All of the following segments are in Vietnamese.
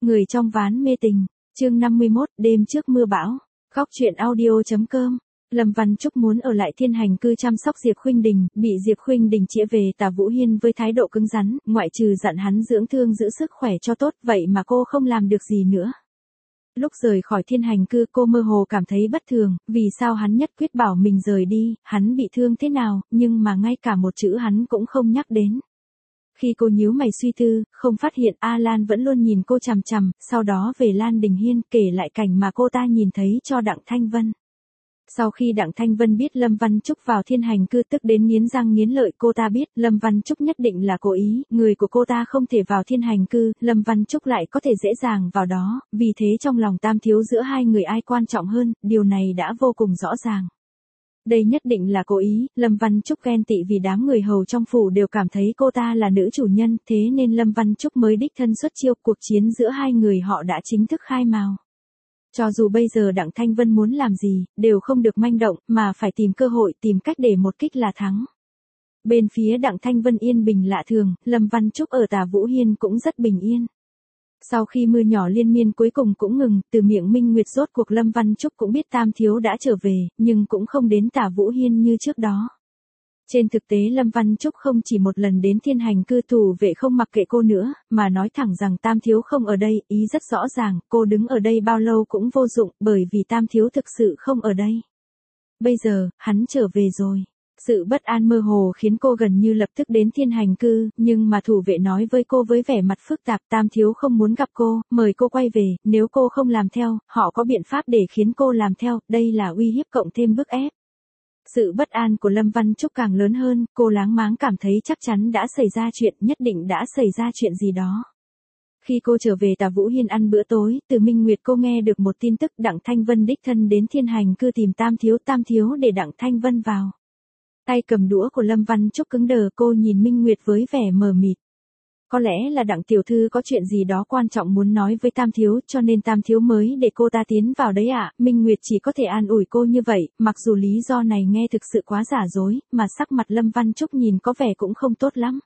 Người trong ván mê tình, chương 51, đêm trước mưa bão. Góc truyện audio.com. Lâm Văn Trúc muốn ở lại Thiên Hành Cư chăm sóc Diệp Khuynh Đình, bị Diệp Khuynh Đình chĩa về Tả Vũ Hiên với thái độ cứng rắn, ngoại trừ dặn hắn dưỡng thương giữ sức khỏe cho tốt, vậy mà cô không làm được gì nữa. Lúc rời khỏi Thiên Hành Cư cô mơ hồ cảm thấy bất thường, vì sao hắn nhất quyết bảo mình rời đi, hắn bị thương thế nào, nhưng mà ngay cả một chữ hắn cũng không nhắc đến. Khi cô nhíu mày suy tư, không phát hiện A Lan vẫn luôn nhìn cô chằm chằm, sau đó về Lan Đình Hiên kể lại cảnh mà cô ta nhìn thấy cho Đặng Thanh Vân. Sau khi Đặng Thanh Vân biết Lâm Văn Trúc vào Thiên Hành Cư tức đến nghiến răng nghiến lợi, cô ta biết Lâm Văn Trúc nhất định là cố ý, người của cô ta không thể vào Thiên Hành Cư, Lâm Văn Trúc lại có thể dễ dàng vào đó, vì thế trong lòng Tam thiếu giữa hai người ai quan trọng hơn, điều này đã vô cùng rõ ràng. Đây nhất định là cố ý, Lâm Văn Trúc ghen tị vì đám người hầu trong phủ đều cảm thấy cô ta là nữ chủ nhân, thế nên Lâm Văn Trúc mới đích thân xuất chiêu, cuộc chiến giữa hai người họ đã chính thức khai mào. Cho dù bây giờ Đặng Thanh Vân muốn làm gì, đều không được manh động, mà phải tìm cơ hội, tìm cách để một kích là thắng. Bên phía Đặng Thanh Vân yên bình lạ thường, Lâm Văn Trúc ở Tả Vũ Hiên cũng rất bình yên. Sau khi mưa nhỏ liên miên cuối cùng cũng ngừng, từ miệng Minh Nguyệt rốt cuộc Lâm Văn Trúc cũng biết Tam thiếu đã trở về, nhưng cũng không đến Tả Vũ Hiên như trước đó. Trên thực tế Lâm Văn Trúc không chỉ một lần đến Thiên Hành Cư, thủ vệ không mặc kệ cô nữa, mà nói thẳng rằng Tam thiếu không ở đây, ý rất rõ ràng, cô đứng ở đây bao lâu cũng vô dụng, bởi vì Tam thiếu thực sự không ở đây. Bây giờ, hắn trở về rồi. Sự bất an mơ hồ khiến cô gần như lập tức đến Thiên Hành Cư, nhưng mà thủ vệ nói với cô với vẻ mặt phức tạp, Tam thiếu không muốn gặp cô, mời cô quay về, nếu cô không làm theo, họ có biện pháp để khiến cô làm theo, đây là uy hiếp cộng thêm bức ép. Sự bất an của Lâm Văn Trúc càng lớn hơn, cô láng máng cảm thấy chắc chắn đã xảy ra chuyện, nhất định đã xảy ra chuyện gì đó. Khi cô trở về Tả Vũ Hiên ăn bữa tối, từ Minh Nguyệt cô nghe được một tin tức Đặng Thanh Vân đích thân đến Thiên Hành Cư tìm Tam thiếu để Đặng Thanh Vân vào. Tay cầm đũa của Lâm Văn Trúc cứng đờ, cô nhìn Minh Nguyệt với vẻ mờ mịt. Có lẽ là Đặng tiểu thư có chuyện gì đó quan trọng muốn nói với Tam thiếu, cho nên Tam thiếu mới để cô ta tiến vào đấy ạ. Minh Nguyệt chỉ có thể an ủi cô như vậy, mặc dù lý do này nghe thực sự quá giả dối, mà sắc mặt Lâm Văn Trúc nhìn có vẻ cũng không tốt lắm.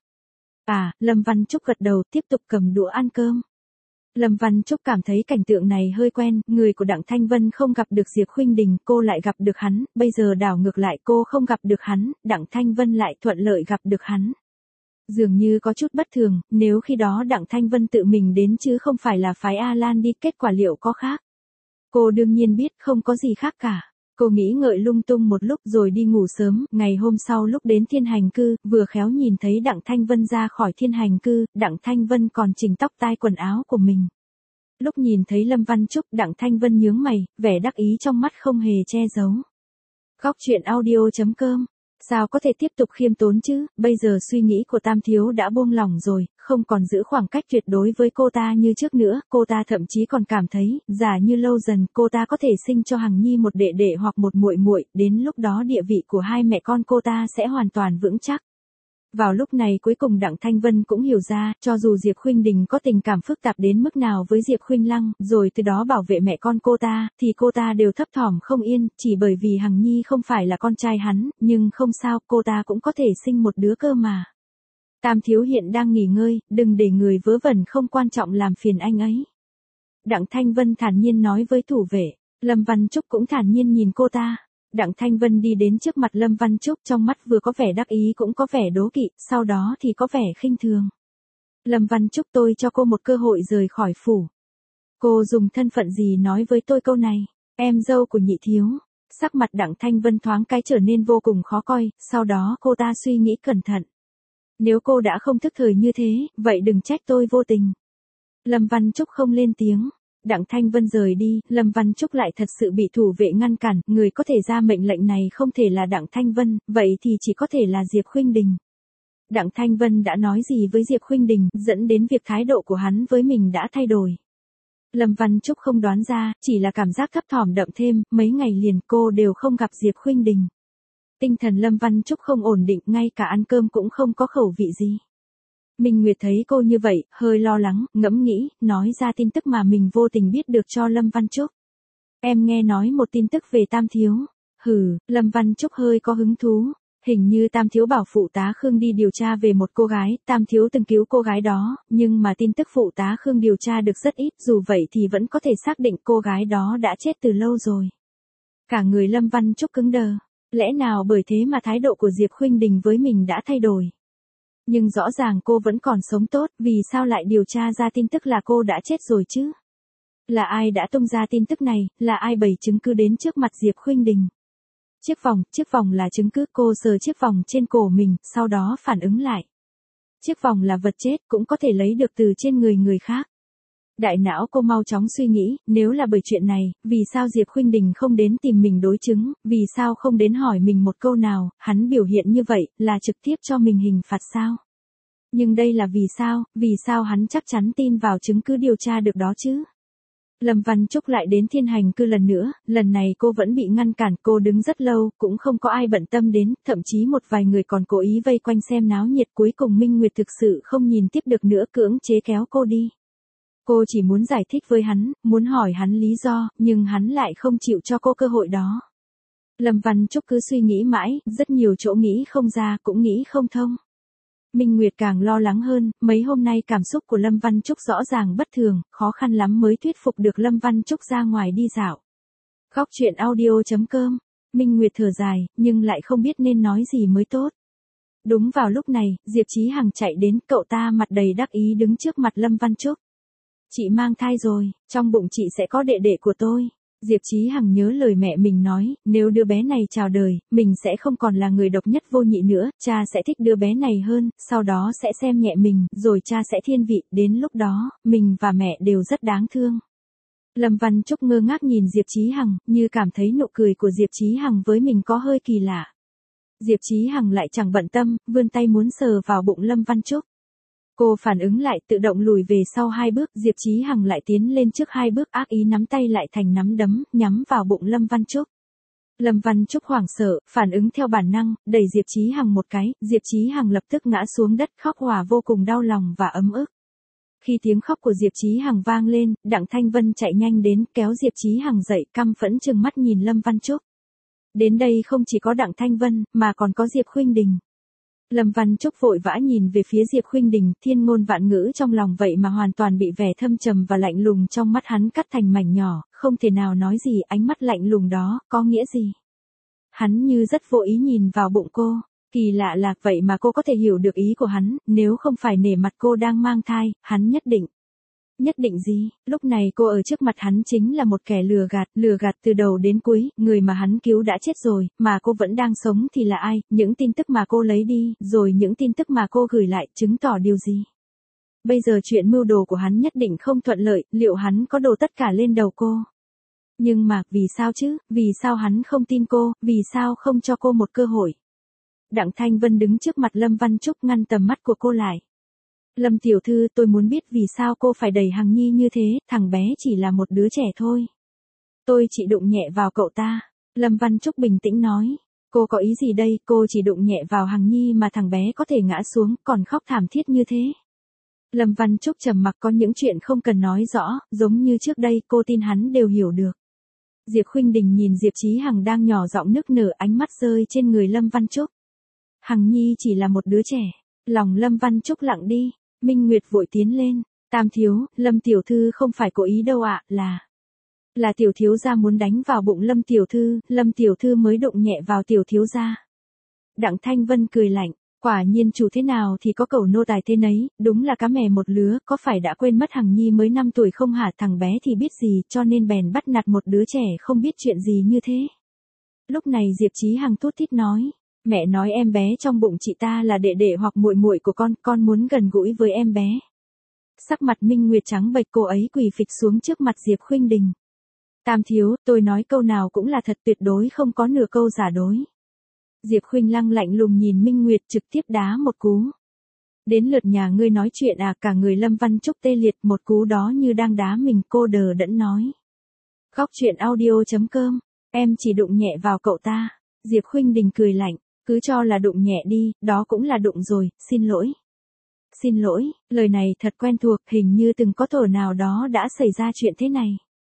Lâm Văn Trúc gật đầu, tiếp tục cầm đũa ăn cơm. Lâm Văn Trúc cảm thấy cảnh tượng này hơi quen, người của Đặng Thanh Vân không gặp được Diệp Khuynh Đình, cô lại gặp được hắn, bây giờ đảo ngược lại cô không gặp được hắn, Đặng Thanh Vân lại thuận lợi gặp được hắn. Dường như có chút bất thường, nếu khi đó Đặng Thanh Vân tự mình đến chứ không phải là phái A Lan đi, kết quả liệu có khác? Cô đương nhiên biết không có gì khác cả. Cô nghĩ ngợi lung tung một lúc rồi đi ngủ sớm, ngày hôm sau lúc đến Thiên Hành Cư, vừa khéo nhìn thấy Đặng Thanh Vân ra khỏi Thiên Hành Cư, Đặng Thanh Vân còn chỉnh tóc tai quần áo của mình. Lúc nhìn thấy Lâm Văn Trúc, Đặng Thanh Vân nhướng mày, vẻ đắc ý trong mắt không hề che giấu. Góc truyện audio.com. Sao có thể tiếp tục khiêm tốn chứ, bây giờ suy nghĩ của Tam thiếu đã buông lỏng rồi, không còn giữ khoảng cách tuyệt đối với cô ta như trước nữa, cô ta thậm chí còn cảm thấy, giả như lâu dần cô ta có thể sinh cho Hằng Nhi một đệ đệ hoặc một muội muội, đến lúc đó địa vị của hai mẹ con cô ta sẽ hoàn toàn vững chắc. Vào lúc này cuối cùng Đặng Thanh Vân cũng hiểu ra, cho dù Diệp Khuynh Đình có tình cảm phức tạp đến mức nào với Diệp Khuynh Lăng, rồi từ đó bảo vệ mẹ con cô ta, thì cô ta đều thấp thỏm không yên, chỉ bởi vì Hằng Nhi không phải là con trai hắn, nhưng không sao, cô ta cũng có thể sinh một đứa cơ mà. Tam thiếu hiện đang nghỉ ngơi, đừng để người vớ vẩn không quan trọng làm phiền anh ấy. Đặng Thanh Vân thản nhiên nói với thủ vệ, Lâm Văn Trúc cũng thản nhiên nhìn cô ta. Đặng Thanh Vân đi đến trước mặt Lâm Văn Trúc, trong mắt vừa có vẻ đắc ý cũng có vẻ đố kỵ, sau đó thì có vẻ khinh thường. Lâm Văn Trúc, tôi cho cô một cơ hội rời khỏi phủ. Cô dùng thân phận gì nói với tôi câu này? Em dâu của nhị thiếu. Sắc mặt Đặng Thanh Vân thoáng cái trở nên vô cùng khó coi, sau đó cô ta suy nghĩ cẩn thận. Nếu cô đã không thức thời như thế, vậy đừng trách tôi vô tình. Lâm Văn Trúc không lên tiếng. Đặng Thanh Vân rời đi, Lâm Văn Trúc lại thật sự bị thủ vệ ngăn cản, người có thể ra mệnh lệnh này không thể là Đặng Thanh Vân, vậy thì chỉ có thể là Diệp Khuynh Đình. Đặng Thanh Vân đã nói gì với Diệp Khuynh Đình, dẫn đến việc thái độ của hắn với mình đã thay đổi. Lâm Văn Trúc không đoán ra, chỉ là cảm giác thấp thỏm đậm thêm, mấy ngày liền cô đều không gặp Diệp Khuynh Đình. Tinh thần Lâm Văn Trúc không ổn định, ngay cả ăn cơm cũng không có khẩu vị gì. Minh Nguyệt thấy cô như vậy, hơi lo lắng, ngẫm nghĩ, nói ra tin tức mà mình vô tình biết được cho Lâm Văn Trúc. Em nghe nói một tin tức về Tam thiếu. Lâm Văn Trúc hơi có hứng thú. Hình như Tam Thiếu bảo phụ tá Khương đi điều tra về một cô gái, Tam Thiếu từng cứu cô gái đó, nhưng mà tin tức phụ tá Khương điều tra được rất ít, dù vậy thì vẫn có thể xác định cô gái đó đã chết từ lâu rồi. Cả người Lâm Văn Trúc cứng đờ, lẽ nào bởi thế mà thái độ của Diệp Khuynh Đình với mình đã thay đổi? Nhưng rõ ràng cô vẫn còn sống tốt, vì sao lại điều tra ra tin tức là cô đã chết rồi chứ? Là ai đã tung ra tin tức này, là ai bày chứng cứ đến trước mặt Diệp Khuynh Đình? Chiếc vòng là chứng cứ, cô sờ chiếc vòng trên cổ mình, sau đó phản ứng lại. Chiếc vòng là vật chết, cũng có thể lấy được từ trên người người khác. Đại não cô mau chóng suy nghĩ, nếu là bởi chuyện này, vì sao Diệp Khuynh Đình không đến tìm mình đối chứng, vì sao không đến hỏi mình một câu nào, hắn biểu hiện như vậy, là trực tiếp cho mình hình phạt sao? Nhưng đây là vì sao hắn chắc chắn tin vào chứng cứ điều tra được đó chứ? Lâm Văn Trúc lại đến Thiên Hành Cư lần nữa, lần này cô vẫn bị ngăn cản, cô đứng rất lâu, cũng không có ai bận tâm đến, thậm chí một vài người còn cố ý vây quanh xem náo nhiệt, cuối cùng Minh Nguyệt thực sự không nhìn tiếp được nữa, cưỡng chế kéo cô đi. Cô chỉ muốn giải thích với hắn, muốn hỏi hắn lý do, nhưng hắn lại không chịu cho cô cơ hội đó. Lâm Văn Trúc cứ suy nghĩ mãi, rất nhiều chỗ nghĩ không ra, cũng nghĩ không thông. Minh Nguyệt càng lo lắng hơn, mấy hôm nay cảm xúc của Lâm Văn Trúc rõ ràng bất thường, khó khăn lắm mới thuyết phục được Lâm Văn Trúc ra ngoài đi dạo. Khóc chuyện audio.com, Minh Nguyệt thở dài, nhưng lại không biết nên nói gì mới tốt. Đúng vào lúc này, Diệp Chí Hằng chạy đến, cậu ta mặt đầy đắc ý đứng trước mặt Lâm Văn Trúc. Chị mang thai rồi, trong bụng chị sẽ có đệ đệ của tôi. Diệp Chí Hằng nhớ lời mẹ mình nói, nếu đứa bé này chào đời, mình sẽ không còn là người độc nhất vô nhị nữa, cha sẽ thích đứa bé này hơn, sau đó sẽ xem nhẹ mình, rồi cha sẽ thiên vị, đến lúc đó, mình và mẹ đều rất đáng thương. Lâm Văn Trúc ngơ ngác nhìn Diệp Chí Hằng, như cảm thấy nụ cười của Diệp Chí Hằng với mình có hơi kỳ lạ. Diệp Chí Hằng lại chẳng bận tâm, vươn tay muốn sờ vào bụng Lâm Văn Trúc. Cô phản ứng lại, tự động lùi về sau 2 bước, Diệp Chí Hằng lại tiến lên trước 2 bước, ác ý nắm tay lại thành nắm đấm, nhắm vào bụng Lâm Văn Trúc. Lâm Văn Trúc hoảng sợ, phản ứng theo bản năng, đẩy Diệp Chí Hằng một cái, Diệp Chí Hằng lập tức ngã xuống đất, khóc hòa vô cùng đau lòng và ấm ức. Khi tiếng khóc của Diệp Chí Hằng vang lên, Đặng Thanh Vân chạy nhanh đến, kéo Diệp Chí Hằng dậy, căm phẫn trừng mắt nhìn Lâm Văn Trúc. Đến đây không chỉ có Đặng Thanh Vân, mà còn có Diệp Khuynh Đình. Lâm Văn Trúc vội vã nhìn về phía Diệp Khuynh Đình, thiên ngôn vạn ngữ trong lòng vậy mà hoàn toàn bị vẻ thâm trầm và lạnh lùng trong mắt hắn cắt thành mảnh nhỏ, không thể nào nói gì, ánh mắt lạnh lùng đó, có nghĩa gì? Hắn như rất vô ý nhìn vào bụng cô, kỳ lạ là vậy mà cô có thể hiểu được ý của hắn, nếu không phải nể mặt cô đang mang thai, hắn nhất định. Nhất định gì? Lúc này cô ở trước mặt hắn chính là một kẻ lừa gạt từ đầu đến cuối, người mà hắn cứu đã chết rồi, mà cô vẫn đang sống thì là ai, những tin tức mà cô lấy đi, rồi những tin tức mà cô gửi lại, chứng tỏ điều gì? Bây giờ chuyện mưu đồ của hắn nhất định không thuận lợi, liệu hắn có đổ tất cả lên đầu cô? Nhưng mà, vì sao chứ, vì sao hắn không tin cô, vì sao không cho cô một cơ hội? Đặng Thanh Vân đứng trước mặt Lâm Văn Trúc ngăn tầm mắt của cô lại. Lâm tiểu thư, tôi muốn biết vì sao cô phải đẩy Hằng Nhi như thế, thằng bé chỉ là một đứa trẻ thôi. Tôi chỉ đụng nhẹ vào cậu ta. Lâm Văn Trúc bình tĩnh nói. Cô có ý gì đây, cô chỉ đụng nhẹ vào Hằng Nhi mà thằng bé có thể ngã xuống, còn khóc thảm thiết như thế. Lâm Văn Trúc trầm mặc, có những chuyện không cần nói rõ, giống như trước đây, cô tin hắn đều hiểu được. Diệp Khuynh Đình nhìn Diệp Chí Hằng đang nhỏ giọng nức nở, ánh mắt rơi trên người Lâm Văn Trúc. Hằng Nhi chỉ là một đứa trẻ. Lòng Lâm Văn Trúc lặng đi. Minh Nguyệt vội tiến lên. Tam thiếu, Lâm tiểu thư không phải cố ý đâu ạ, là tiểu thiếu gia muốn đánh vào bụng Lâm tiểu thư mới đụng nhẹ vào tiểu thiếu gia. Đặng Thanh Vân cười lạnh, quả nhiên chủ thế nào thì có cẩu nô tài thế nấy, đúng là cá mè một lứa, có phải đã quên mất Hằng Nhi mới 5 tuổi không hả, thằng bé thì biết gì, cho nên bèn bắt nạt một đứa trẻ không biết chuyện gì như thế. Lúc này Diệp Chí Hằng thút thít nói. Mẹ nói em bé trong bụng chị ta là đệ đệ hoặc muội muội của con muốn gần gũi với em bé. Sắc mặt Minh Nguyệt trắng bệch, cô ấy quỳ phịch xuống trước mặt Diệp Khuynh Đình. Tam thiếu, tôi nói câu nào cũng là thật, tuyệt đối không có nửa câu giả dối. Diệp Khuynh Lăng lạnh lùng nhìn Minh Nguyệt, trực tiếp đá một cú. Đến lượt nhà ngươi nói chuyện à, cả người Lâm Văn Trúc tê liệt, một cú đó như đang đá mình, cô đờ đẫn nói. Khóc chuyện audio.com, em chỉ đụng nhẹ vào cậu ta. Diệp Khuynh Đình cười lạnh. Cứ cho là đụng nhẹ đi, đó cũng là đụng rồi, xin lỗi. Xin lỗi, lời này thật quen thuộc, hình như từng có thuở nào đó đã xảy ra chuyện thế này.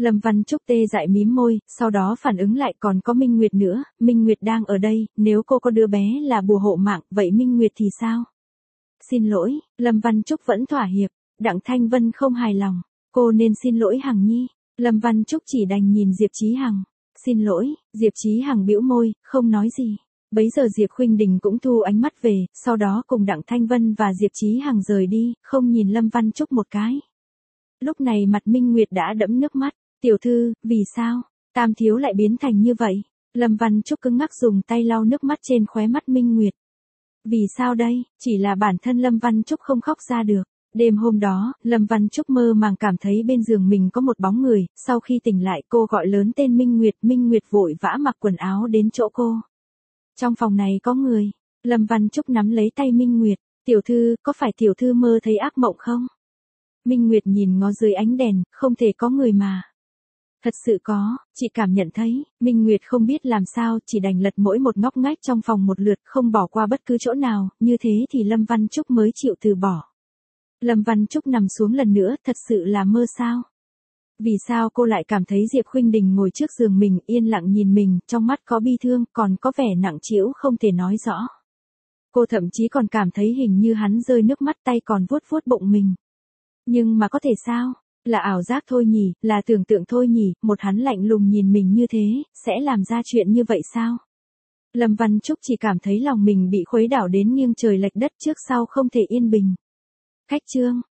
Lâm Văn Trúc tê dại mím môi, sau đó phản ứng lại còn có Minh Nguyệt nữa, Minh Nguyệt đang ở đây, nếu cô có đứa bé là bùa hộ mạng, vậy Minh Nguyệt thì sao? Xin lỗi, Lâm Văn Trúc vẫn thỏa hiệp, Đặng Thanh Vân không hài lòng, cô nên xin lỗi Hằng Nhi. Lâm Văn Trúc chỉ đành nhìn Diệp Chí Hằng. Xin lỗi, Diệp Chí Hằng bĩu môi, không nói gì. Bấy giờ Diệp Khuynh Đình cũng thu ánh mắt về, sau đó cùng Đặng Thanh Vân và Diệp Chí Hằng rời đi, không nhìn Lâm Văn Trúc một cái. Lúc này mặt Minh Nguyệt đã đẫm nước mắt. Tiểu thư, vì sao? Tam thiếu lại biến thành như vậy? Lâm Văn Trúc cứng ngắc dùng tay lau nước mắt trên khóe mắt Minh Nguyệt. Vì sao đây? Chỉ là bản thân Lâm Văn Trúc không khóc ra được. Đêm hôm đó, Lâm Văn Trúc mơ màng cảm thấy bên giường mình có một bóng người, sau khi tỉnh lại cô gọi lớn tên Minh Nguyệt vội vã mặc quần áo đến chỗ cô. Trong phòng này có người. Lâm Văn Trúc nắm lấy tay Minh Nguyệt. Tiểu thư, có phải tiểu thư mơ thấy ác mộng không? Minh Nguyệt nhìn ngó dưới ánh đèn, không thể có người mà. Thật sự có, chị cảm nhận thấy, Minh Nguyệt không biết làm sao, chỉ đành lật mỗi một ngóc ngách trong phòng một lượt, không bỏ qua bất cứ chỗ nào, như thế thì Lâm Văn Trúc mới chịu từ bỏ. Lâm Văn Trúc nằm xuống lần nữa, thật sự là mơ sao? Vì sao cô lại cảm thấy Diệp Khuynh Đình ngồi trước giường mình, yên lặng nhìn mình, trong mắt có bi thương, còn có vẻ nặng trĩu không thể nói rõ. Cô thậm chí còn cảm thấy hình như hắn rơi nước mắt, tay còn vuốt vuốt bụng mình. Nhưng mà có thể sao? Là ảo giác thôi nhỉ, là tưởng tượng thôi nhỉ, một hắn lạnh lùng nhìn mình như thế, sẽ làm ra chuyện như vậy sao? Lâm Văn Trúc chỉ cảm thấy lòng mình bị khuấy đảo đến nghiêng trời lệch đất, trước sau không thể yên bình. Khách trương,